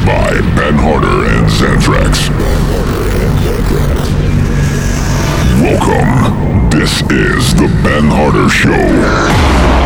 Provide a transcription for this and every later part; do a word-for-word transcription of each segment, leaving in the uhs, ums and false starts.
by Ben Harder and Xanthrax. Welcome. This is the Ben Harder Show.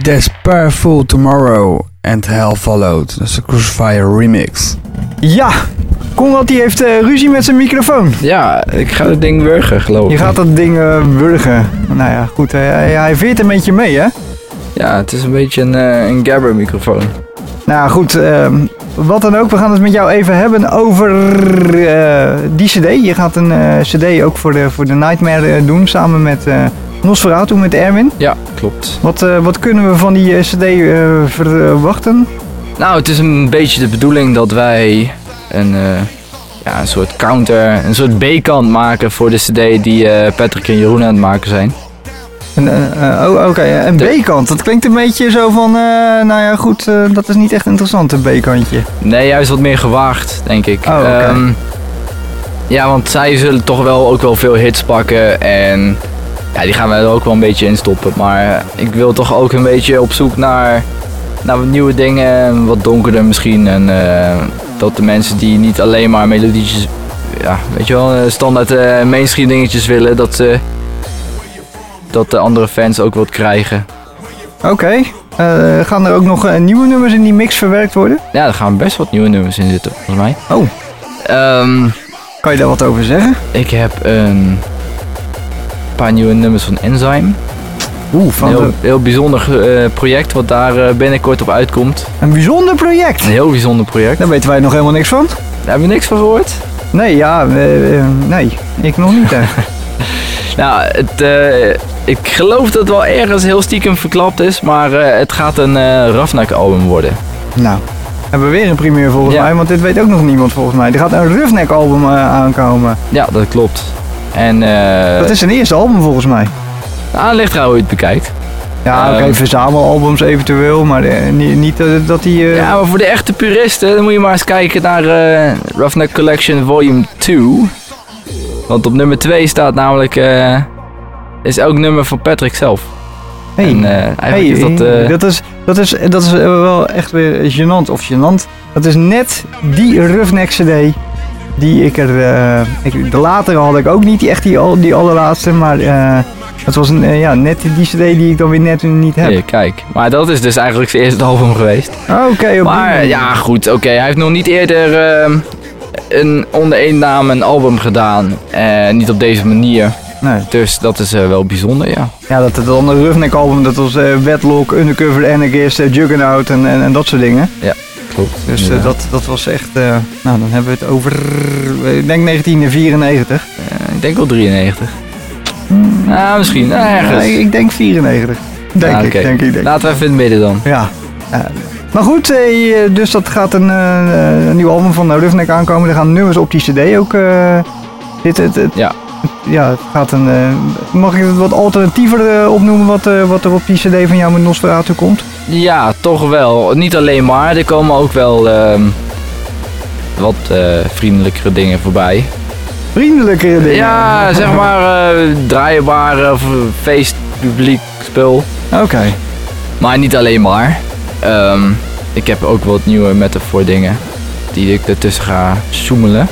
Despairful Tomorrow and Hell Followed. Dat is de Crucifier remix. Ja, Konrad die heeft uh, ruzie met zijn microfoon. Ja, ik ga het ding wurgen, geloof ik. Je gaat dat ding uh, wurgen. Nou ja, goed, uh, hij, hij veert een beetje mee, hè? Ja, het is een beetje een, uh, een gabber microfoon. Nou goed, uh, wat dan ook. We gaan het met jou even hebben over uh, die cd. Je gaat een uh, cd ook voor de, voor de Nightmare uh, doen, samen met uh, Nosferatu, met Erwin. Ja, klopt. Wat, uh, wat kunnen we van die uh, cd uh, verwachten? Nou, het is een beetje de bedoeling dat wij een, uh, ja, een soort counter, een soort B-kant maken voor de cd die uh, Patrick en Jeroen aan het maken zijn. Een, uh, oh, oké, okay. Een B-kant. Dat klinkt een beetje zo van, uh, nou ja goed, uh, dat is niet echt interessant, een B-kantje. Nee, juist wat meer gewaagd, denk ik. Oh, okay. um, ja, want zij zullen toch wel ook wel veel hits pakken en ja, die gaan we er ook wel een beetje in stoppen. Maar uh, ik wil toch ook een beetje op zoek naar, naar wat nieuwe dingen, wat donkerder misschien. En uh, dat de mensen die niet alleen maar melodietjes, ja, weet je wel, standaard uh, mainstream dingetjes willen, dat ze... Uh, dat de andere fans ook wat krijgen. Oké. Okay. Uh, gaan er ook nog uh, nieuwe nummers in die mix verwerkt worden? Ja, er gaan best wat nieuwe nummers in zitten, volgens mij. Oh. Um, kan je daar wat over zeggen? Ik heb een paar nieuwe nummers van Enzyme. Oeh, van een heel, de... heel bijzonder uh, project wat daar uh, binnenkort op uitkomt. Een bijzonder project? Een heel bijzonder project. Daar weten wij nog helemaal niks van. Daar hebben we niks van gehoord? Nee, ja, uh, uh, nee. Ik nog niet, hè. Nou, het, uh, ik geloof dat het wel ergens heel stiekem verklapt is, maar uh, het gaat een uh, Roughneck album worden. Nou, hebben we weer een primeur volgens ja. mij, want dit weet ook nog niemand volgens mij. Er gaat een Roughneck album uh, aankomen. Ja, dat klopt. En, uh, dat is zijn eerste album volgens mij. Nou, ligt er hoe je het bekijkt. Ja, oké, okay, um, verzamelalbums eventueel, maar uh, niet, niet uh, dat die... Uh... Ja, maar voor de echte puristen, dan moet je maar eens kijken naar uh, Roughneck Collection Volume twee. Want op nummer twee staat namelijk, uh, is elk nummer van Patrick zelf. Hey, en, uh, eigenlijk hey, is dat, uh, dat is, dat is, dat is wel echt weer gênant of gênant. Dat is net die Roughneck cd die ik er, uh, ik, de latere had ik ook niet, die echt die, die allerlaatste, maar uh, het was een, uh, ja, net die cd die ik dan weer net niet heb. Ja, kijk, maar dat is dus eigenlijk zijn eerste album geweest. Oké, okay, maar ja goed, oké, okay, hij heeft nog niet eerder... Uh, een, onder één naam een album gedaan. Uh, niet op deze manier. Nee. Dus dat is uh, wel bijzonder, ja. Ja, dat het andere Roughneck album, dat was uh, Wedlock, Undercover Anarchist, uh, Juggernaut en, en, en dat soort dingen. Ja, klopt. Dus uh, ja. dat, dat was echt, uh, nou dan hebben we het over, uh, ik denk negentien vierennegentig. Uh, ik denk wel drieënnegentig. Hmm. Nou, misschien, uh, ergens. Uh, ik denk vierennegentig. Denk ah, ik, okay. denk ik. Denk. Laten we even in het midden dan. Ja. Uh, Maar goed, dus dat gaat een, een nieuw album van Roughneck aankomen. Er gaan nummers op die cd ook uh, zitten. Het, het, ja. Ja, het gaat een... Uh, mag ik het wat alternatiever uh, opnoemen wat, uh, wat er op die cd van jou met Nosferatu komt? Ja, toch wel. Niet alleen maar. Er komen ook wel uh, wat uh, vriendelijkere dingen voorbij. Vriendelijkere dingen? Ja, zeg maar uh, draaibare of feestpubliek spul. Oké. Okay. Maar niet alleen maar. Um, ik heb ook wat nieuwe metafoor dingen die ik ertussen ga zoemelen.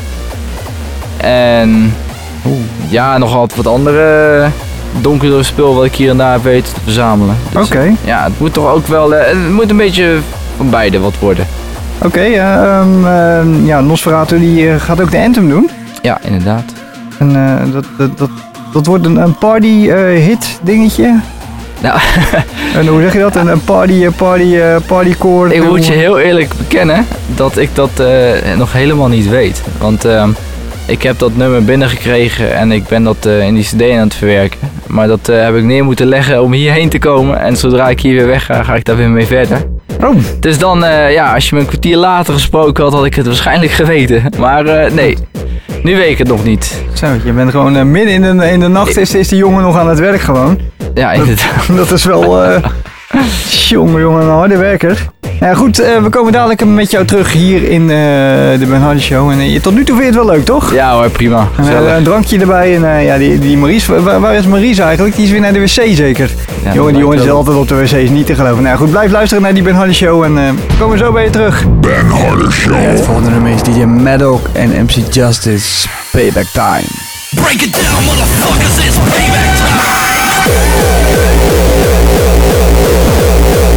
En oeh, ja, nog altijd wat andere donkere spul wat ik hier en daar weet te verzamelen. Dus, Oké. Okay. Ja, het moet toch ook wel, uh, het moet een beetje van beide wat worden. Oké, okay, uh, um, uh, ja, Nosferatu die uh, gaat ook de Anthem doen. Ja, inderdaad. En uh, dat, dat, dat, dat wordt een, een party uh, hit dingetje. Nou. En hoe zeg je dat? Een party, party, partycore. Ik moet je heel eerlijk bekennen dat ik dat uh, nog helemaal niet weet. Want uh, ik heb dat nummer binnengekregen en ik ben dat uh, in die cd aan het verwerken. Maar dat uh, heb ik neer moeten leggen om hierheen te komen. En zodra ik hier weer weg ga, ga ik daar weer mee verder. Oh. Dus dan, uh, ja, als je me een kwartier later gesproken had, had ik het waarschijnlijk geweten. Maar uh, nee, nu weet ik het nog niet. Zo, je bent gewoon uh, midden in de, in de nacht is, is die jongen nog aan het werk gewoon. Ja, inderdaad. Dat, dat is wel... Uh, jongen, jongen, een harde werker. Ja, goed, uh, we komen dadelijk met jou terug hier in uh, de Ben Hardy Show. En uh, tot nu toe vind je het wel leuk, toch? Ja hoor, prima. En, uh, een drankje erbij. En uh, ja, die, die Maurice, waar, waar is Maurice eigenlijk? Die is weer naar de wc zeker. Ja, jongen, die jongen is altijd op de wc, is niet te geloven. Nou goed, blijf luisteren naar die Ben Hardy Show. En uh, we komen zo bij je terug. Ben Hardy Show. Ja, het volgende nummer is D J Maddock en M C Justice, Payback Time. Break it down, motherfuckers, it's payback time.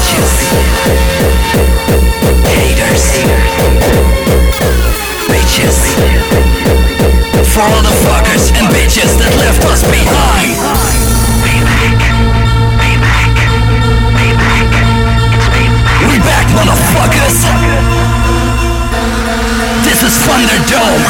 Bitches. Haters. Bitches. For all the fuckers and bitches that left us behind. We back, motherfuckers. This is Thunderdome.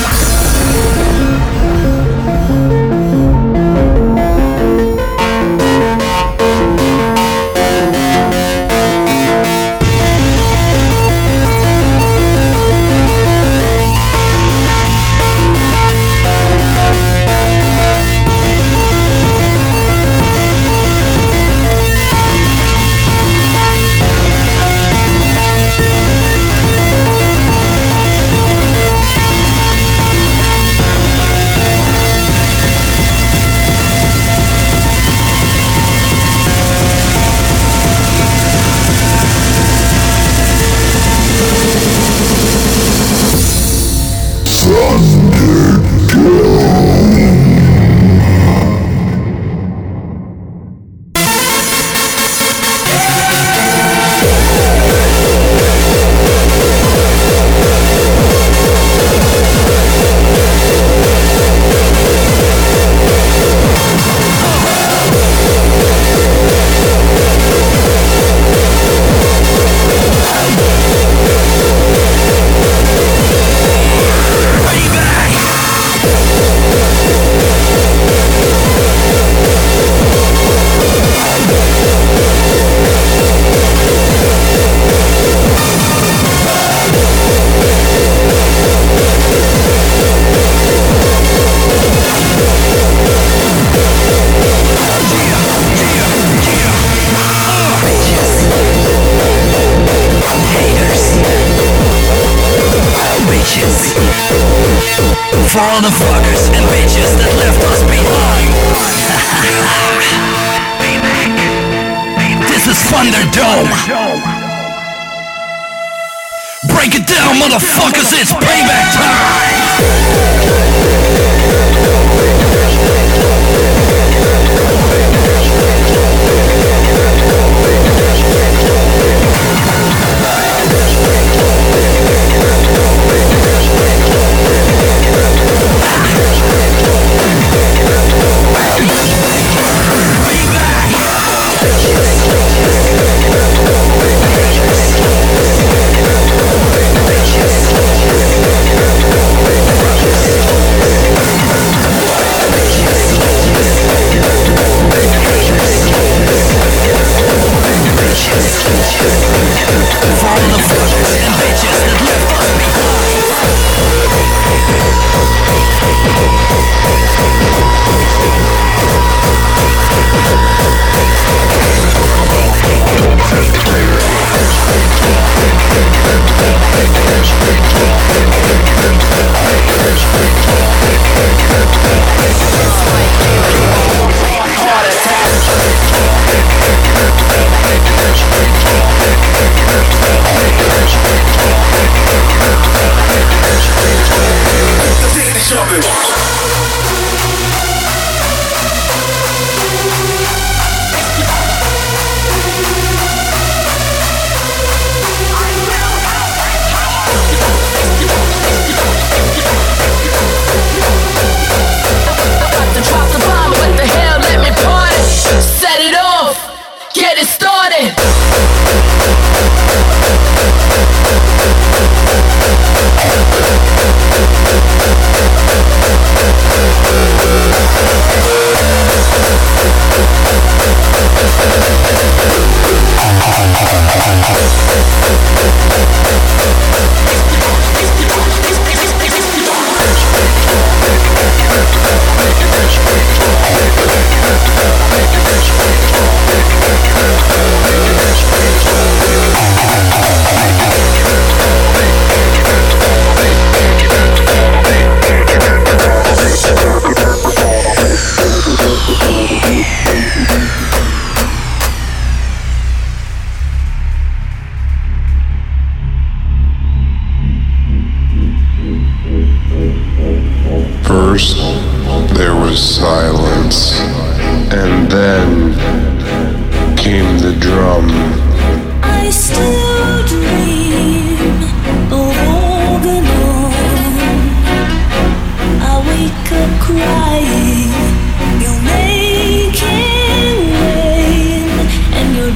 For all the fuckers and bitches that left us behind. This is Thunderdome. Break it down, motherfuckers, it's payback time. For all the fuckers and bitches that left us behind.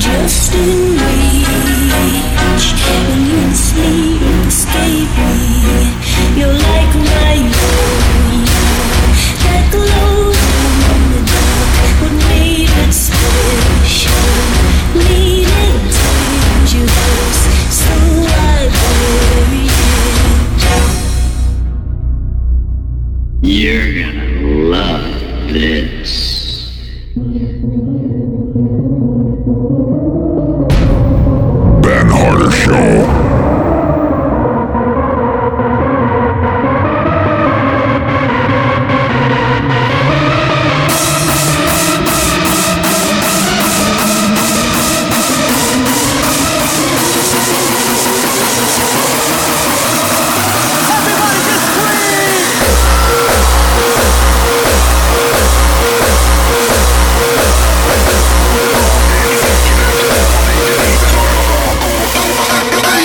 just in reach. When you sleep, escape me. You're like my moon, that glows in the dark. What made it special? Leading to you close, so I bury it. You're gonna love this. Ben Harder Show. Hey!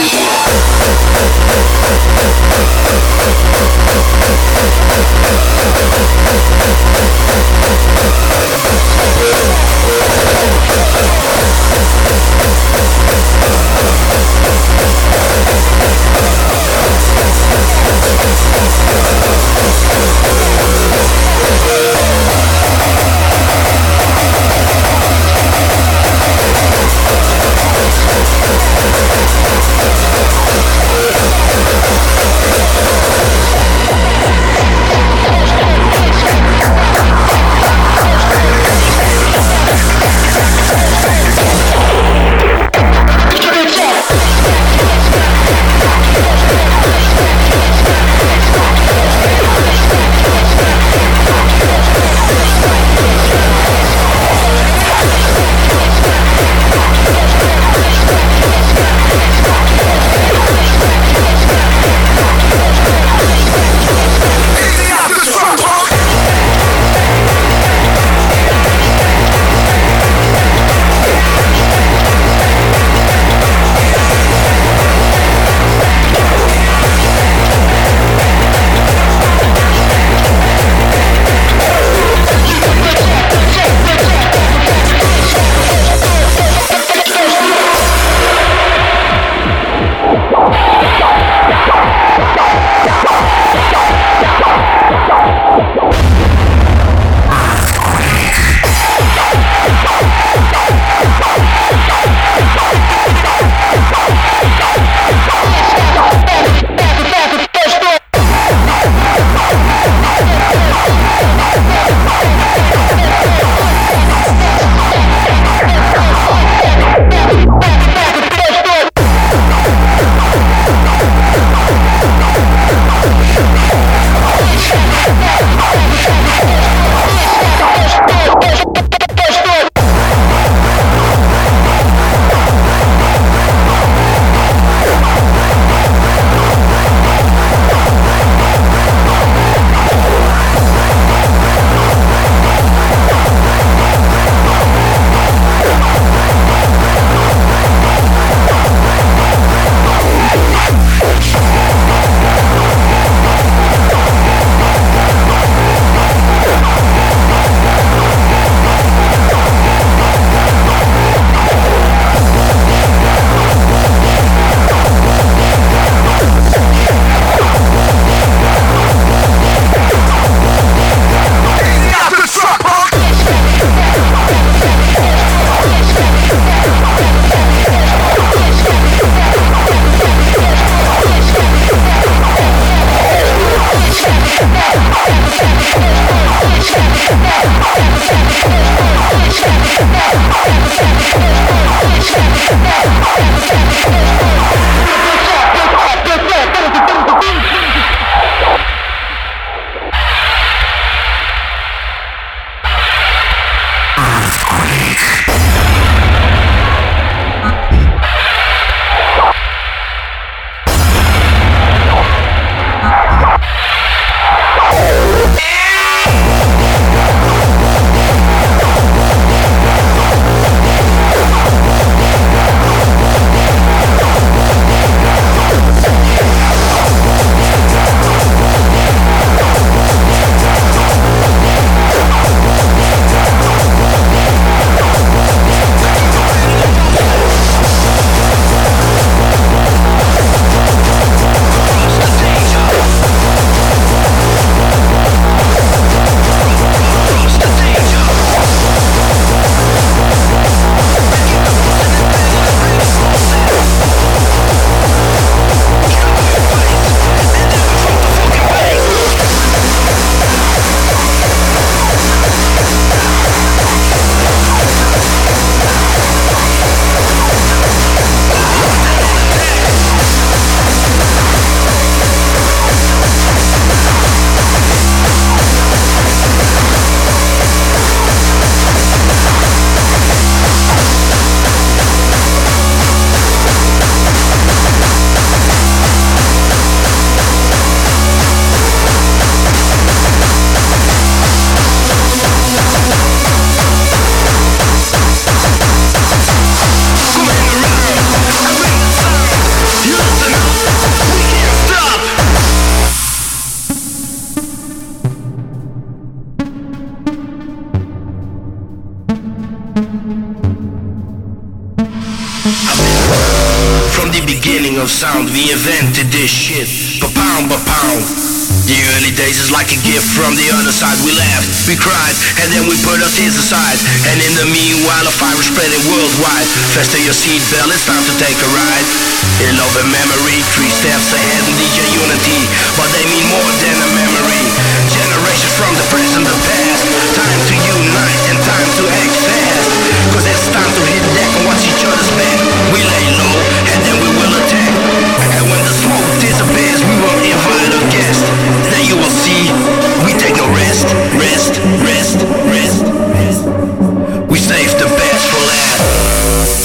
From the beginning of sound, we invented this shit. Per pound, per pound. The early days is like a gift from the other side. We laughed, we cried, and then we put our tears aside. And in the meanwhile, a fire is spreading worldwide. Fasten your seatbelt, it's time to take a ride. In love and memory, three steps ahead in D J Unity. But they mean more than a memory. Generations from the present, the past. Time to unite and time to act fast. Cause it's time to hit deck and watch each other's back. We lay low, and then we will attack. And when the smoke disappears, we will invite a guest. Then you will see, we take no rest, rest, rest, rest, rest. We save the best for last.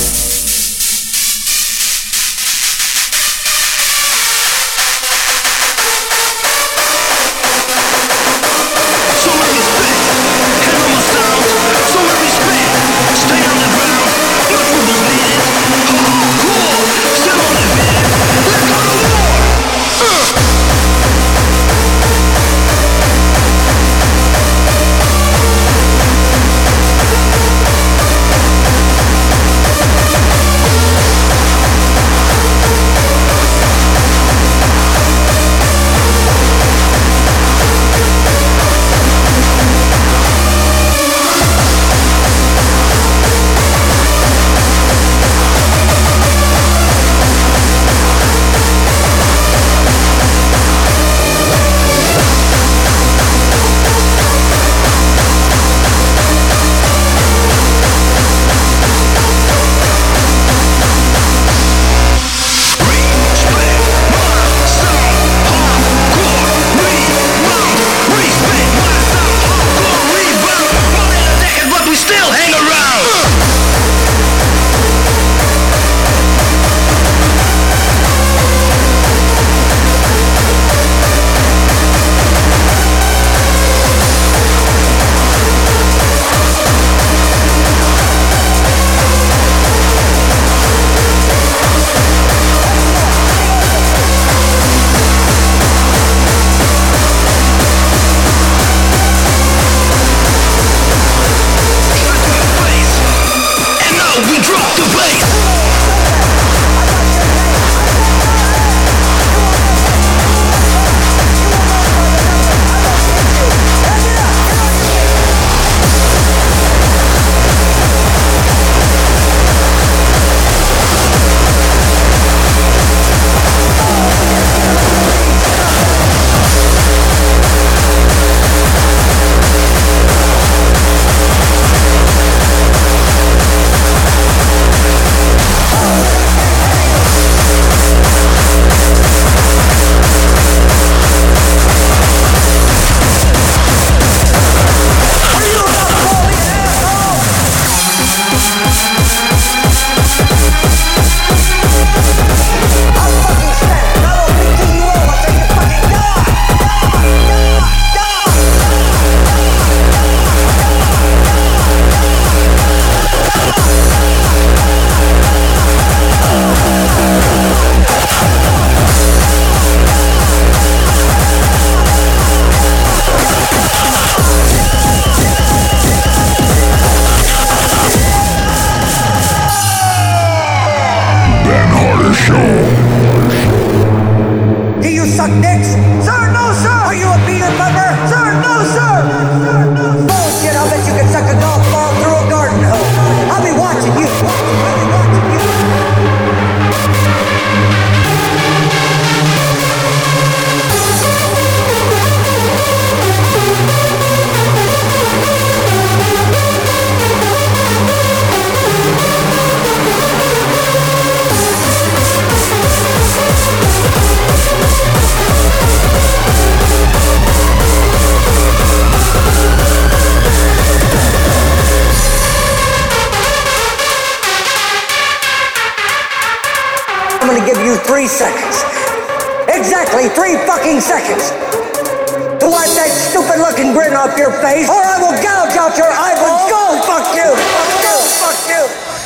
So I respect, head on my sound. So I respect, stay on the ground. Look who was needed. Hardcore, still on the bed. Let's go to war. Uh. three seconds. Exactly three fucking seconds. To wipe that stupid looking grin off your face, or I will gouge out your eyeballs. Go, fuck you! Go, fuck you!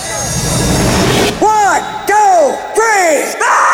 One, two, three! Ah!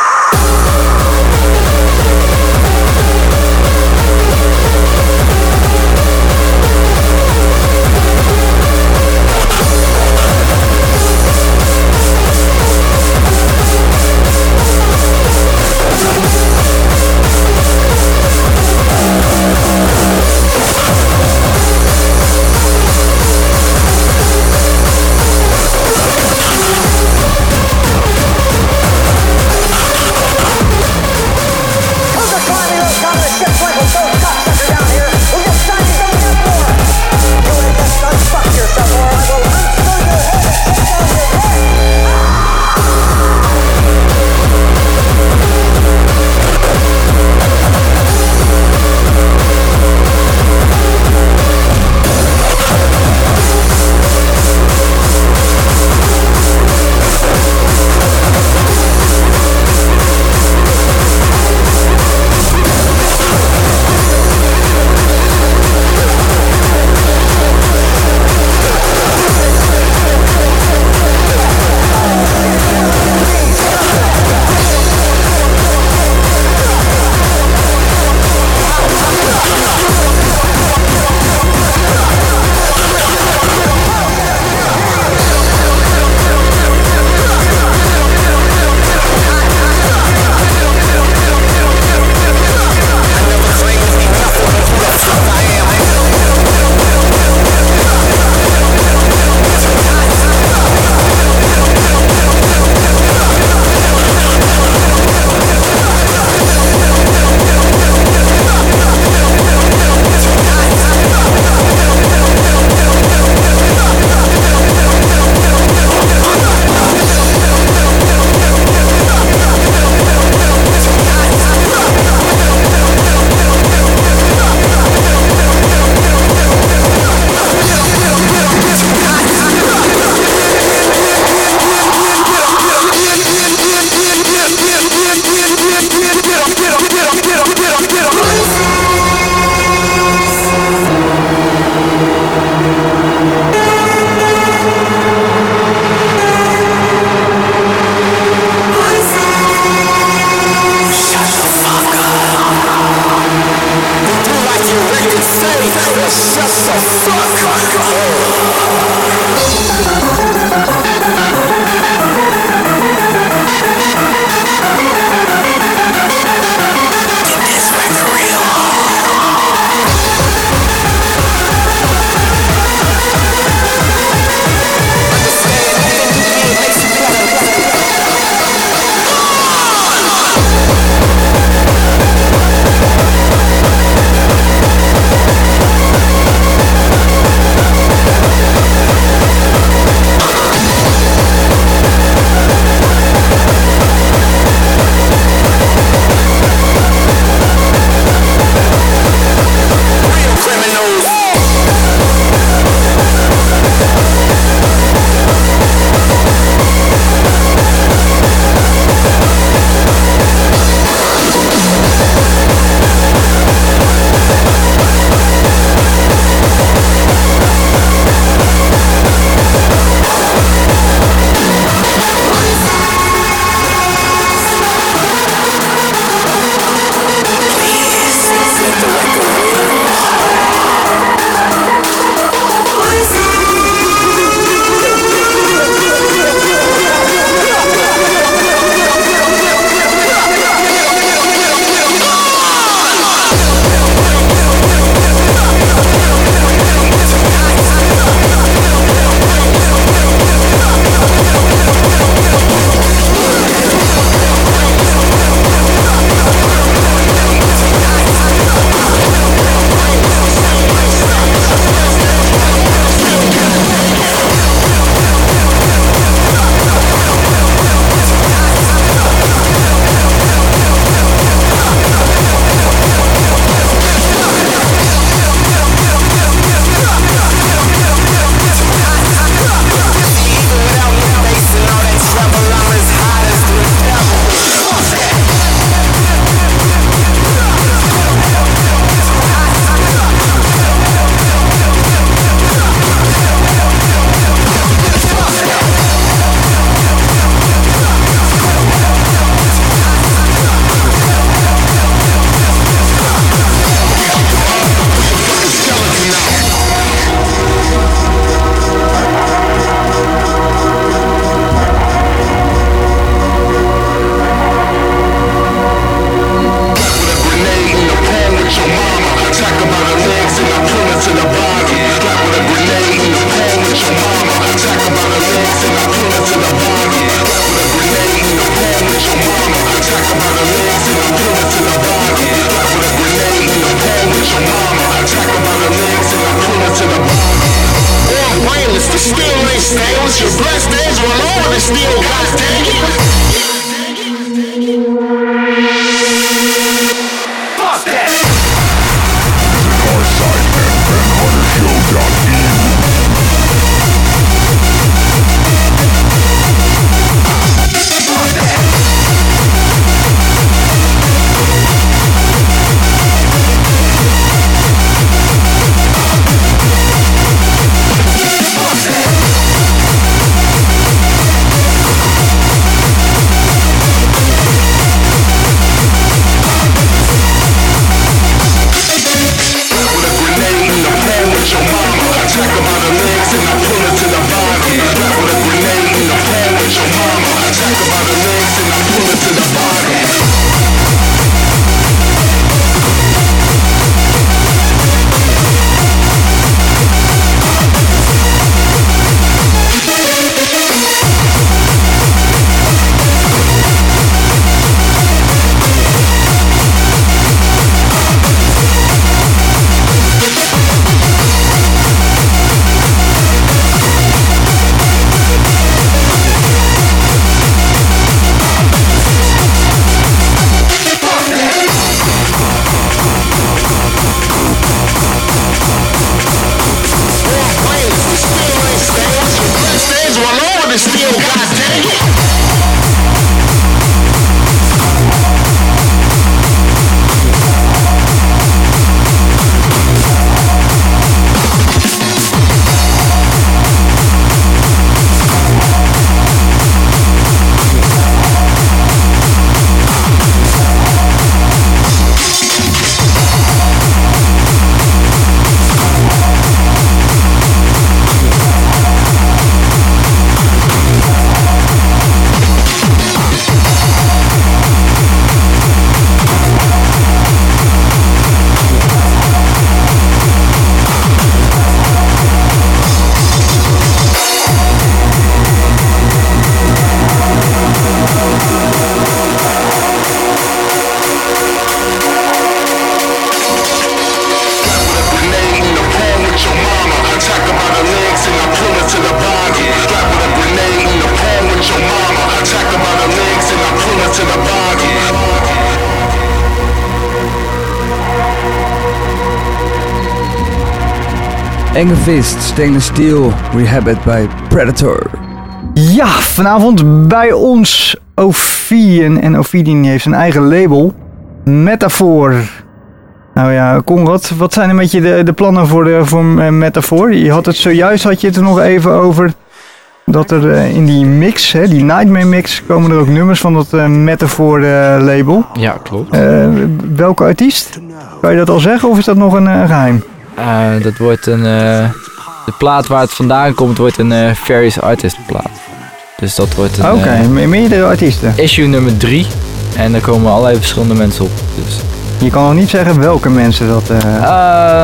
Enge Fist, Stainless Steel, Rehabit bij Predator. Ja, vanavond bij ons Ophidian. En Ophidian heeft zijn eigen label. Metaphor. Nou ja, Conrad, wat zijn een beetje de, de plannen voor, de, voor Metaphor? Je had het zojuist, had je het er nog even over... dat er uh, in die mix, hè, die Nightmare mix, komen er ook nummers van dat uh, Metaphor uh, label. Ja, klopt. Uh, welke artiest? Kan je dat al zeggen of is dat nog een uh, geheim? Uh, dat wordt een... Uh, de plaat waar het vandaan komt, wordt een uh, Various Artist plaat. Dus dat wordt een... Oké, okay, uh, meerdere artiesten. Issue nummer drie. En daar komen allerlei verschillende mensen op. Dus. Je kan nog niet zeggen welke mensen dat... Uh... Uh,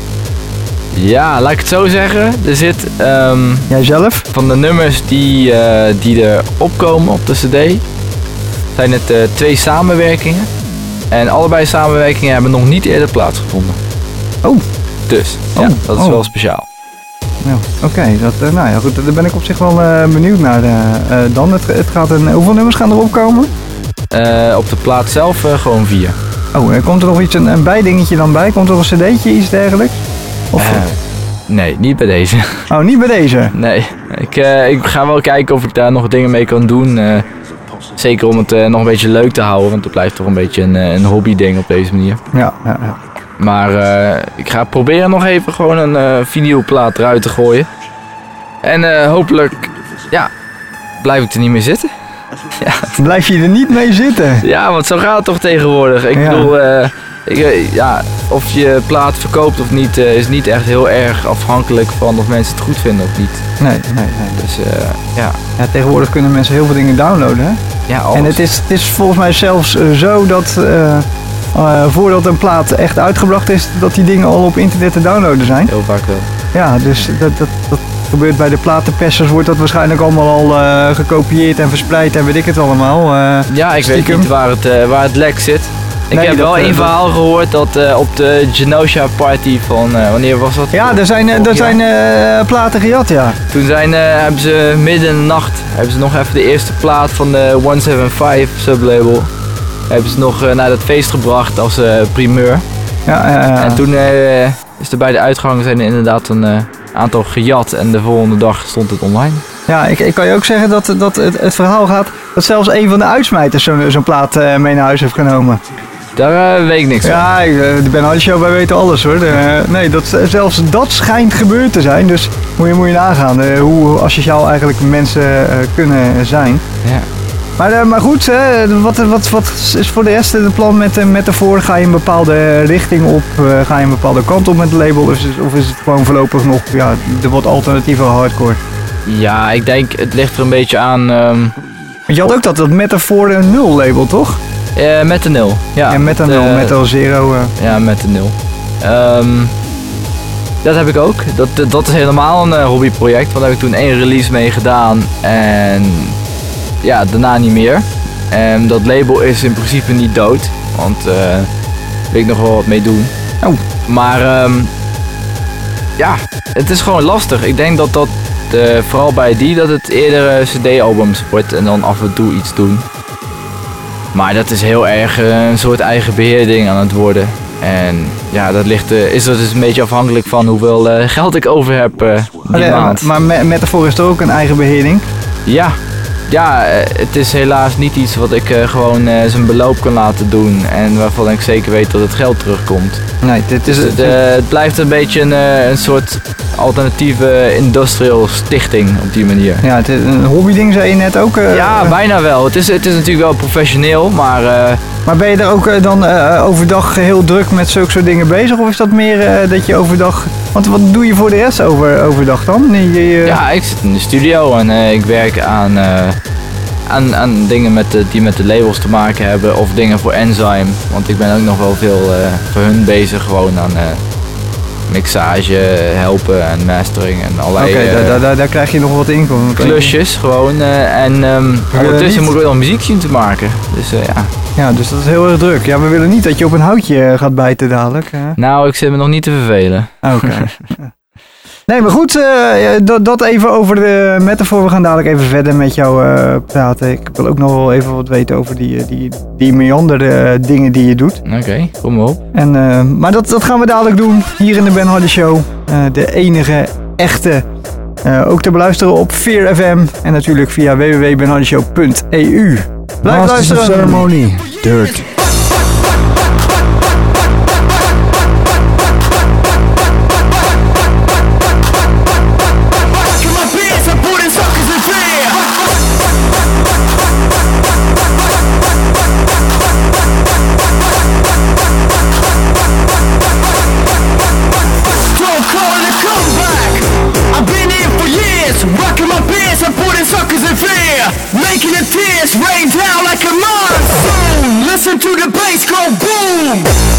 ja, laat ik het zo zeggen. Er zit... Um, Jijzelf? Van de nummers die, uh, die er opkomen op de cd... zijn het uh, twee samenwerkingen. En allebei samenwerkingen hebben nog niet eerder plaatsgevonden. Oh. Dus, oh. ja, dat is oh. wel speciaal. Ja, Oké, okay, dat, uh, nou ja, goed, daar ben ik op zich wel uh, benieuwd naar uh, uh, dan. Het, het gaat een, hoeveel nummers gaan erop komen? Uh, op de plaat zelf uh, gewoon vier. Oh, en komt er nog iets, een, een bijdingetje dan bij? Komt er nog een cd'tje, iets dergelijks? Of, uh, nee, niet bij deze. Oh, niet bij deze? Nee, ik, uh, ik ga wel kijken of ik daar nog dingen mee kan doen. Uh, zeker om het uh, nog een beetje leuk te houden, want het blijft toch een beetje een, een hobby ding op deze manier. Ja, ja, ja. Maar uh, ik ga proberen nog even gewoon een uh, videoplaat eruit te gooien. En uh, hopelijk, ja, blijf ik er niet meer zitten. Ja. Blijf je er niet mee zitten? Ja, want zo gaat het toch tegenwoordig. Ik ja. bedoel, uh, ik, uh, ja, of je plaat verkoopt of niet, uh, is niet echt heel erg afhankelijk van of mensen het goed vinden of niet. Nee, nee, nee. Dus uh, ja. ja. Tegenwoordig kunnen mensen heel veel dingen downloaden, hè? Ja, alles. En het is, het is volgens mij zelfs uh, zo dat... Uh, Uh, voordat een plaat echt uitgebracht is, dat die dingen al op internet te downloaden zijn. Heel vaak wel. Ja, dus dat, dat, dat gebeurt bij de platenpersers, wordt dat waarschijnlijk allemaal al uh, gekopieerd en verspreid en weet ik het allemaal. Uh, ja, ik stiekem. weet niet waar het, uh, waar het lek zit. Ik nee, heb dat, wel één uh, verhaal gehoord dat uh, op de Genosha party van, uh, wanneer was dat? Ja, er zijn, uh, er zijn uh, platen gejat, ja. Toen zijn, uh, hebben ze midden in de nacht, hebben ze nog even de eerste plaat van de honderdzevenenzeventig sublabel. Hebben ze nog uh, naar dat feest gebracht als uh, primeur. Ja, ja, ja. En toen uh, is er bij de uitgang zijn er inderdaad een uh, aantal gejat en de volgende dag stond het online. Ja, ik, ik kan je ook zeggen dat, dat het, het verhaal gaat dat zelfs een van de uitsmijters zo'n zo'n plaat uh, mee naar huis heeft genomen. Daar uh, weet ik niks van. Ja, de Ben Hardy Show, wij weten alles hoor. De, nee, dat, zelfs dat schijnt gebeurd te zijn, dus moet je, moet je nagaan uh, hoe asociaal eigenlijk mensen uh, kunnen zijn. Ja. Maar, uh, maar goed, hè, wat, wat, wat is voor de rest het plan met uh, Metaphor? Ga je een bepaalde richting op? Uh, ga je een bepaalde kant op met het label? Of is het, of is het gewoon voorlopig nog ja, de wat alternatieve hardcore? Ja, ik denk het ligt er een beetje aan... Um... Want je had ook dat, dat Metaphor nul label, toch? Uh, met de nul, ja. Ja, met de nul, uh, Metal Zero. Uh. Ja, met de nul. Um, dat heb ik ook. Dat, dat is helemaal een uh, hobbyproject, want daar heb ik toen één release mee gedaan en... Ja, daarna niet meer. En dat label is in principe niet dood, want uh, daar wil ik nog wel wat mee doen. Oh. Maar um, ja, het is gewoon lastig. Ik denk dat dat, uh, vooral bij die, dat het eerder uh, cd-albums wordt en dan af en toe iets doen. Maar dat is heel erg uh, een soort eigen beheerding aan het worden. En ja, dat ligt, uh, is dat dus een beetje afhankelijk van hoeveel uh, geld ik over heb uh, die maar, maand. Maar Metaphor is toch ook een eigen beheerding? Ja. Ja, het is helaas niet iets wat ik uh, gewoon uh, zijn beloop kan laten doen en waarvan ik zeker weet dat het geld terugkomt. Nee, dit is dus het, uh, het blijft een beetje een, uh, een soort alternatieve industrial stichting op die manier. Ja, het is een hobbyding zei je net ook. Uh, ja, bijna wel. Het is, het is natuurlijk wel professioneel, maar... Uh, maar ben je er ook uh, dan uh, overdag heel druk met zulke soort dingen bezig of is dat meer uh, dat je overdag... Want wat doe je voor de rest over, overdag dan? Je, je... Ja, ik zit in de studio en uh, ik werk aan, uh, aan, aan dingen met de, die met de labels te maken hebben of dingen voor Enzyme. Want ik ben ook nog wel veel uh, voor hun bezig, gewoon aan uh, mixage helpen en mastering en allerlei Oké, okay, uh, daar, daar, daar krijg je nog wat inkomen. Klusjes gewoon uh, en um, ondertussen moet ik wel muziek zien te maken. Dus uh, ja. Ja, dus dat is heel erg druk. Ja, we willen niet dat je op een houtje gaat bijten dadelijk. Hè? Nou, ik zit me nog niet te vervelen. Oké. Okay. Nee, maar goed, uh, dat, dat even over de metafoor. We gaan dadelijk even verder met jou uh, praten. Ik wil ook nog wel even wat weten over die, die, die meander uh, dingen die je doet. Oké, okay, kom maar op. En, uh, maar dat, dat gaan we dadelijk doen hier in de Ben Harder Show. Uh, de enige echte. Uh, ook te beluisteren op Fear F M. En natuurlijk via w w w punt ben harder show punt e u. Blijf Masters luisteren. of Ceremony, Dirt. Making the tears rain down like a monsoon. Listen to the bass go boom.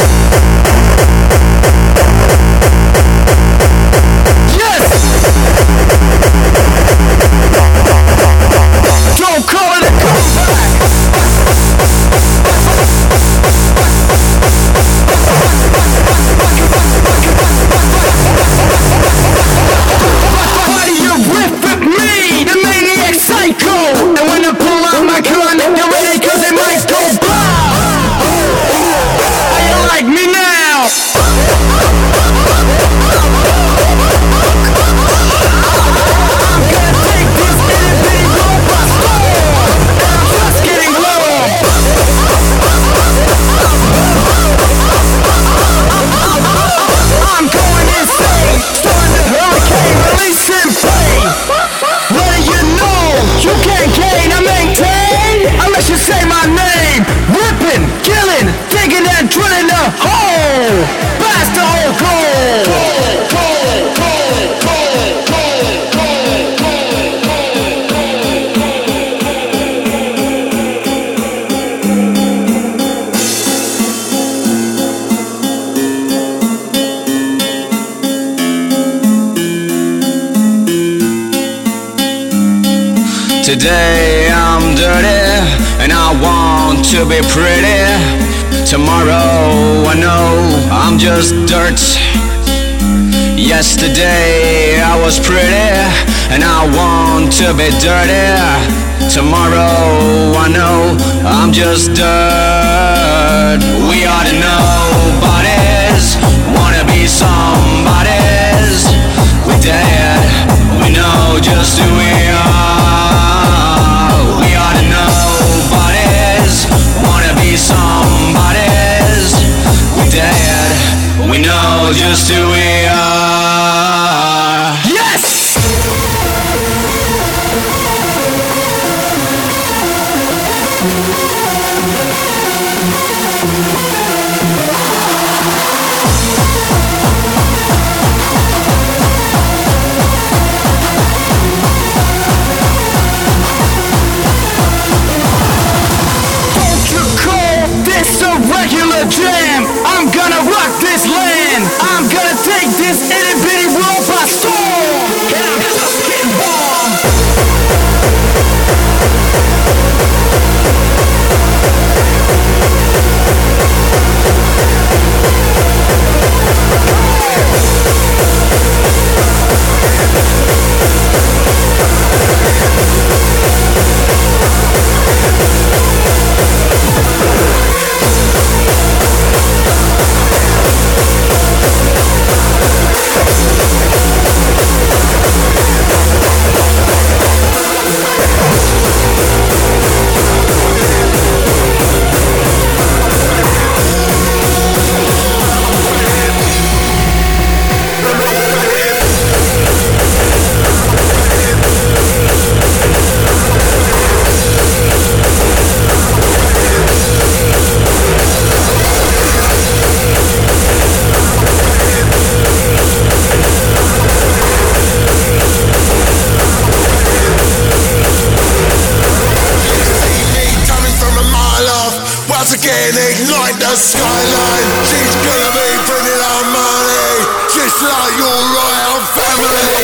Yes. Don't call it a comeback. Why do you riff with me, the maniac psycho? And when I pull out my gun, you're ready cause it might go bomb. How you like me now? I'm gonna take this itty bitty road by storm. And I'm just getting warm. I'm going insane, starting the hurricane, releasing pain. Letting you know you can't gain or maintain unless you say my name. Ripping, killing, digging and drilling a hole. Blast the whole goal. Today I'm dirty and I want to be pretty. Tomorrow I know I'm just dirt. Yesterday I was pretty and I want to be dirty. Tomorrow I know I'm just dirt. We are the nobodies, wanna be somebodies. We're dead, we know just who we are. Somebody's, we're dead, we know just who we are. Yes! Jam. I'm gonna rock this land. I'm gonna take this itty bitty world by storm. And I'm just getting warm. Ignite the skyline. She's gonna be bringing our money, just like your royal family.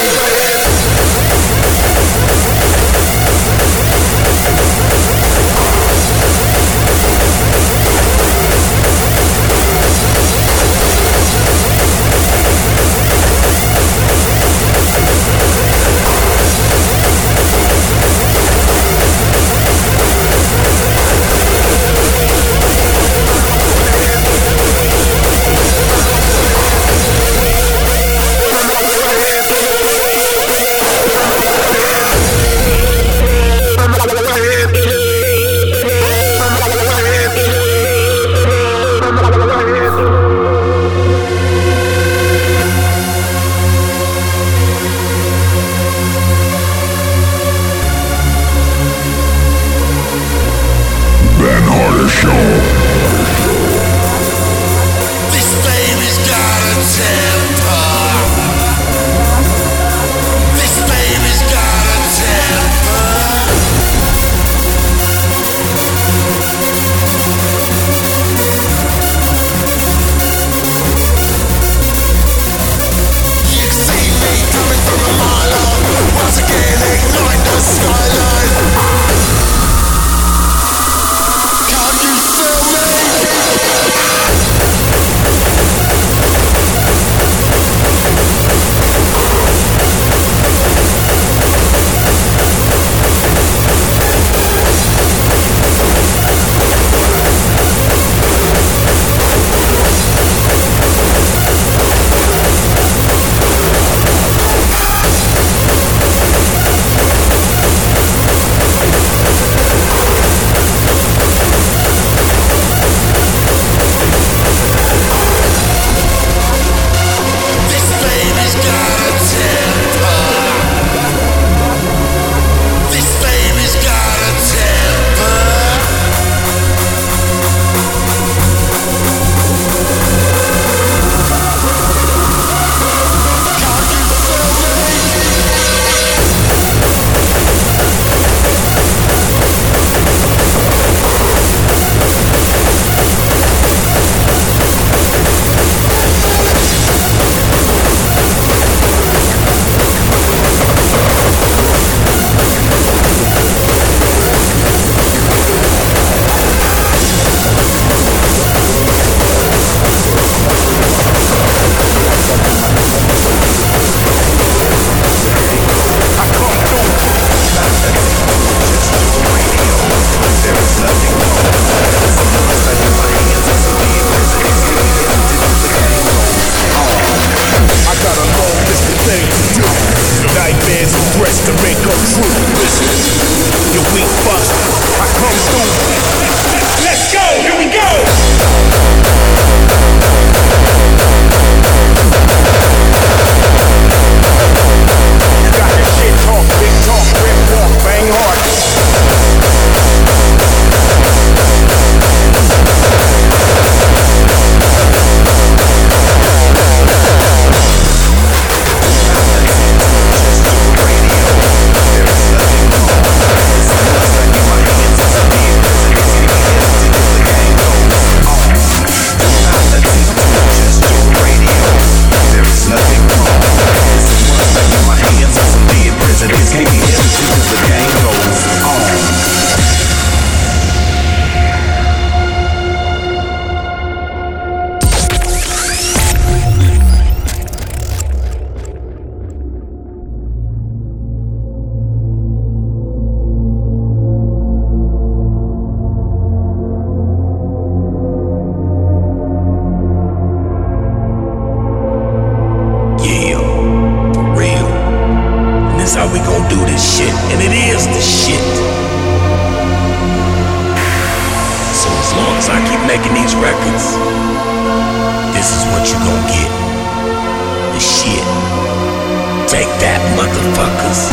as I keep making these records, this is what you gon' get. The shit. Take that, motherfuckers.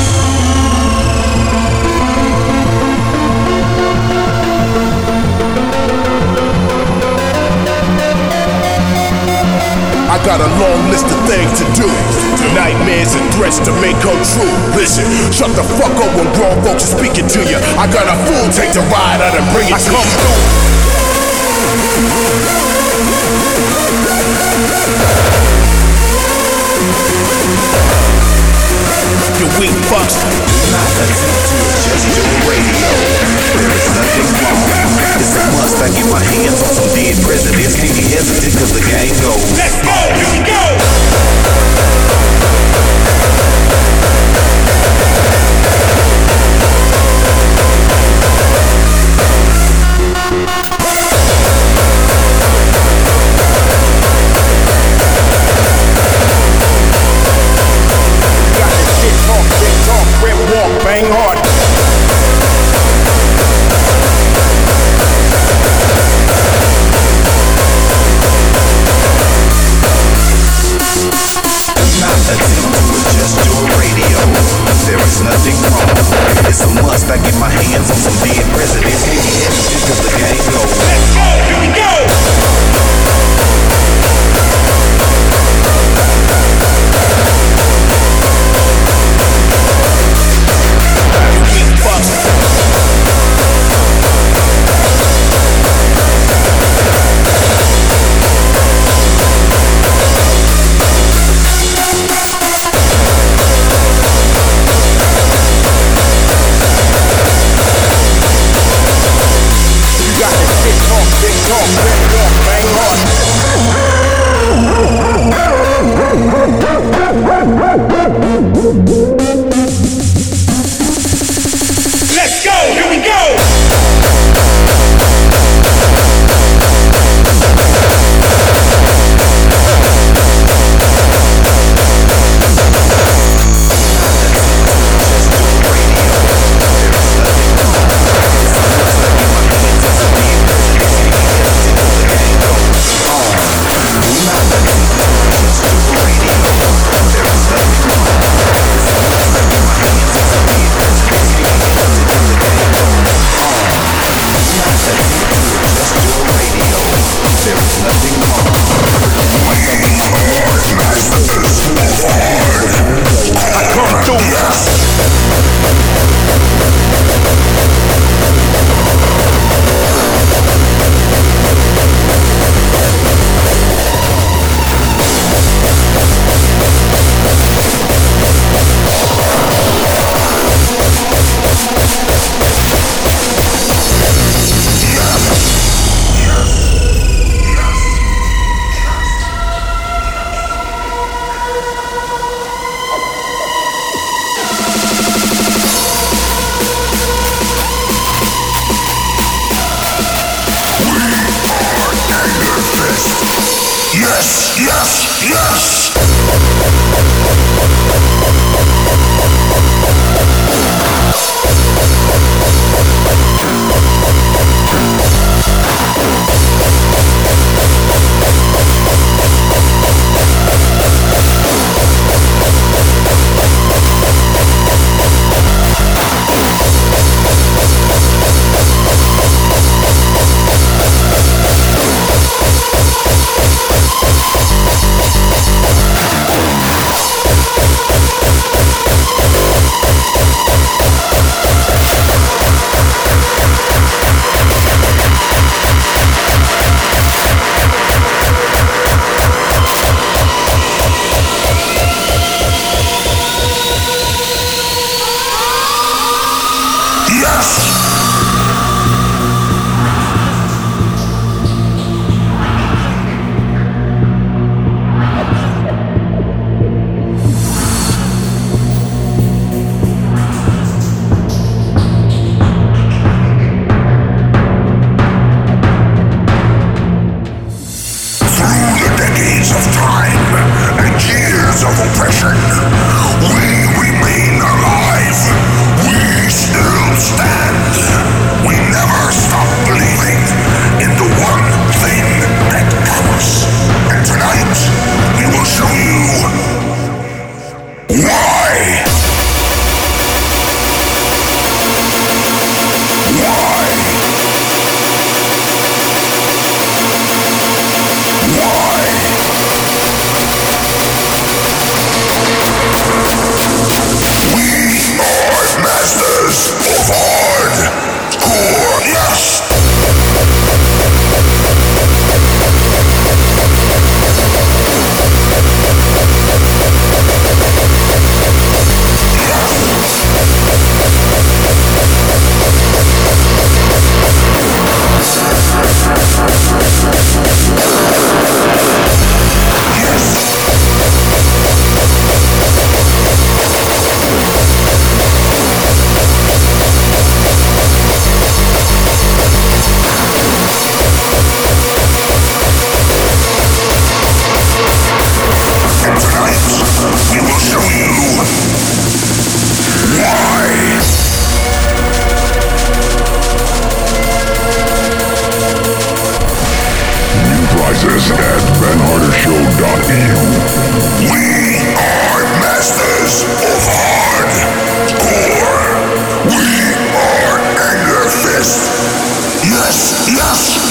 I got a long list of things to do. Nightmares and threats to make come true. Listen, shut the fuck up when grown folks are speaking to you. I got a fool take to ride out and bring it I to come you. You weak fucks. Do not attempt to adjust your radio. There is nothing wrong. It's a must. I get my hands on some dead presidents. Can't be hesitant cause the game goes. Let's go! Here we go! Bang hard. Not attempt to adjust your radio. There is nothing wrong. It's a must. I get my hands on some dead presidents. Can't be hesitant cause the game goes. Let's go. Here we go. Let's go! Here we go! Yes, yes, yes!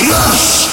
Yes!